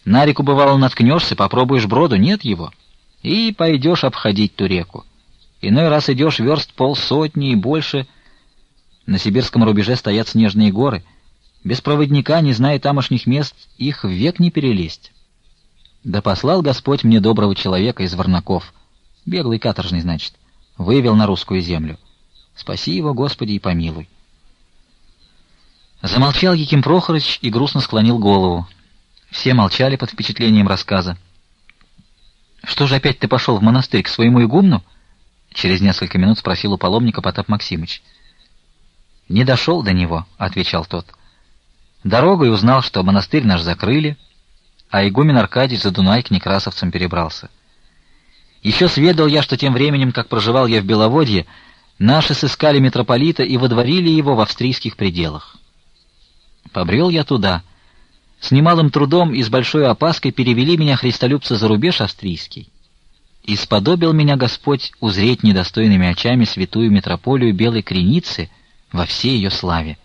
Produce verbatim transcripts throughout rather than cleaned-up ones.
На реку, бывало, наткнешься, попробуешь броду, нет его, и пойдешь обходить ту реку. Иной раз идешь верст полсотни и больше. На сибирском рубеже стоят снежные горы. Без проводника, не зная тамошних мест, их век не перелезть. Да послал Господь мне доброго человека из Варнаков, беглый каторжный, значит, вывел на русскую землю. Спаси его, Господи, и помилуй. Замолчал Яким Прохорыч и грустно склонил голову. Все молчали под впечатлением рассказа. «Что же опять ты пошел в монастырь к своему игумну?» Через несколько минут спросил у паломника Потап Максимыч. «Не дошел до него», — отвечал тот. «Дорогой узнал, что монастырь наш закрыли, а игумен Аркадий за Дунай к некрасовцам перебрался. Еще сведал я, что тем временем, как проживал я в Беловодье, наши сыскали митрополита и водворили его в австрийских пределах. Побрел я туда. С немалым трудом и с большой опаской перевели меня христолюбцы за рубеж австрийский. И сподобил меня Господь узреть недостойными очами святую митрополию Белой Креницы во всей ее славе».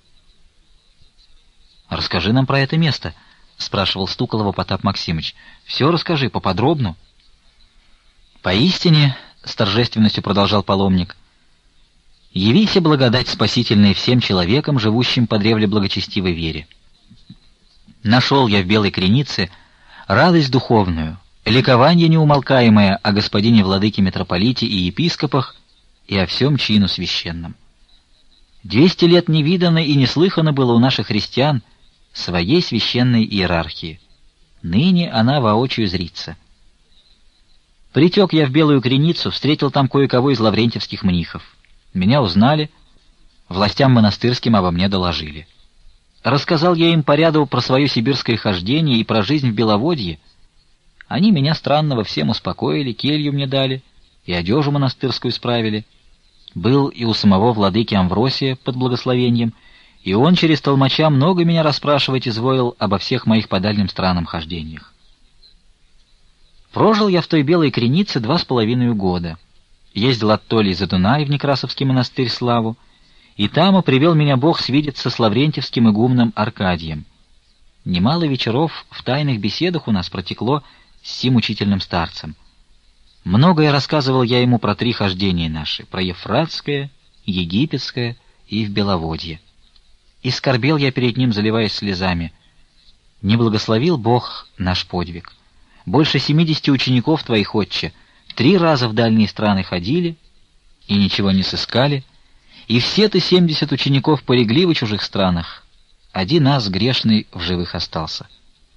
«Расскажи нам про это место», — спрашивал Стуколова Потап Максимыч. «Все расскажи поподробно». «Поистине, — с торжественностью продолжал паломник, — явися благодать спасительная всем человекам, живущим по древле благочестивой вере. Нашел я в Белой Кренице радость духовную, ликование неумолкаемое о господине владыке митрополите и епископах и о всем чину священном. Двести лет не видано и не слыхано было у наших христиан своей священной иерархии. Ныне она воочию зрится. Притек я в Белую Креницу, встретил там кое-кого из лаврентьевских мнихов. Меня узнали, властям монастырским обо мне доложили. Рассказал я им по ряду про свое сибирское хождение и про жизнь в Беловодье. Они меня странного всем успокоили, келью мне дали и одежу монастырскую справили. Был и у самого владыки Амвросия под благословением, и он через толмача много меня расспрашивать изволил обо всех моих по дальним странам хождениях. Прожил я в той Белой Кренице два с половиной года. Ездил оттоле за Дунай в Некрасовский монастырь славу, и там привел меня Бог свидеться с лаврентьевским игумном Аркадием. Немало вечеров в тайных беседах у нас протекло с сим учительным старцем. Многое рассказывал я ему про три хождения наши, про Ефратское, Египетское и в Беловодье. И скорбел я перед ним, заливаясь слезами. Не благословил Бог наш подвиг. Больше семидесяти учеников твоих, отче, три раза в дальние страны ходили и ничего не сыскали, и все-то семьдесят учеников полегли в чужих странах. Один нас, грешный, в живых остался.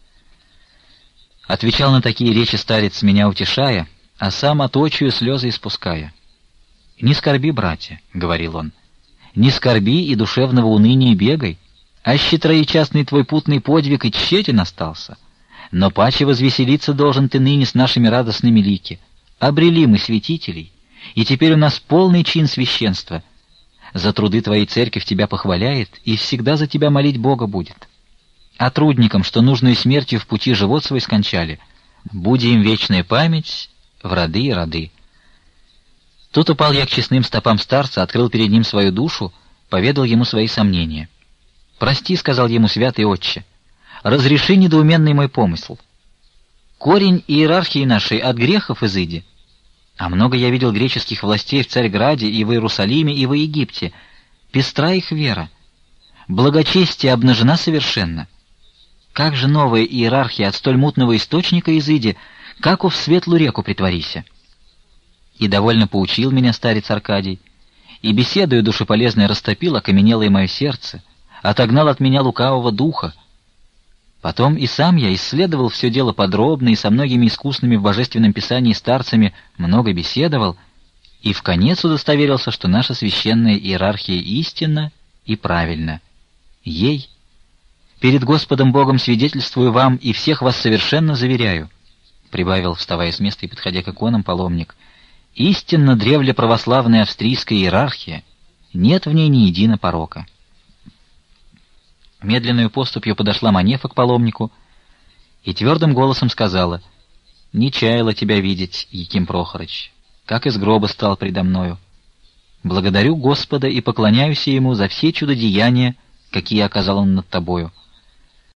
Отвечал на такие речи старец, меня утешая, а сам от очию слезы испуская. «Не скорби, братья», — говорил он, — «не скорби и душевного уныния бегай, а щитроечастный твой путный подвиг и тщетен остался. Но паче возвеселиться должен ты ныне с нашими радостными лики. Обрели мы святителей, и теперь у нас полный чин священства. За труды твоей церковь тебя похваляет и всегда за тебя молить Бога будет. А трудникам, что нужную смертью в пути живот свой скончали, буди им вечная память в роды и роды». Тут упал я к честным стопам старца, открыл перед ним свою душу, поведал ему свои сомнения. «Прости, — сказал ему святый отче, — разреши недоуменный мой помысл. Корень иерархии нашей от грехов изыди. А много я видел греческих властей в Царьграде и в Иерусалиме и в Египте. Пестра их вера. Благочестие обнажена совершенно. Как же новая иерархия от столь мутного источника изыди, как в светлую реку притворися?» И довольно поучил меня старец Аркадий, и беседою душеполезной растопил окаменелое мое сердце, отогнал от меня лукавого духа. Потом и сам я исследовал все дело подробно и со многими искусными в божественном писании старцами много беседовал, и вконец удостоверился, что наша священная иерархия истинна и правильна. Ей, перед Господом Богом свидетельствую вам и всех вас совершенно заверяю, — прибавил, вставая с места и подходя к иконам, паломник, — истинно древле православная австрийская иерархия, нет в ней ни едино порока. Медленную поступью подошла Манефа к паломнику и твердым голосом сказала: «Не чаяла тебя видеть, Яким Прохорыч, как из гроба стал предо мною. Благодарю Господа и поклоняюсь Ему за все чудодеяния, какие оказал Он над тобою.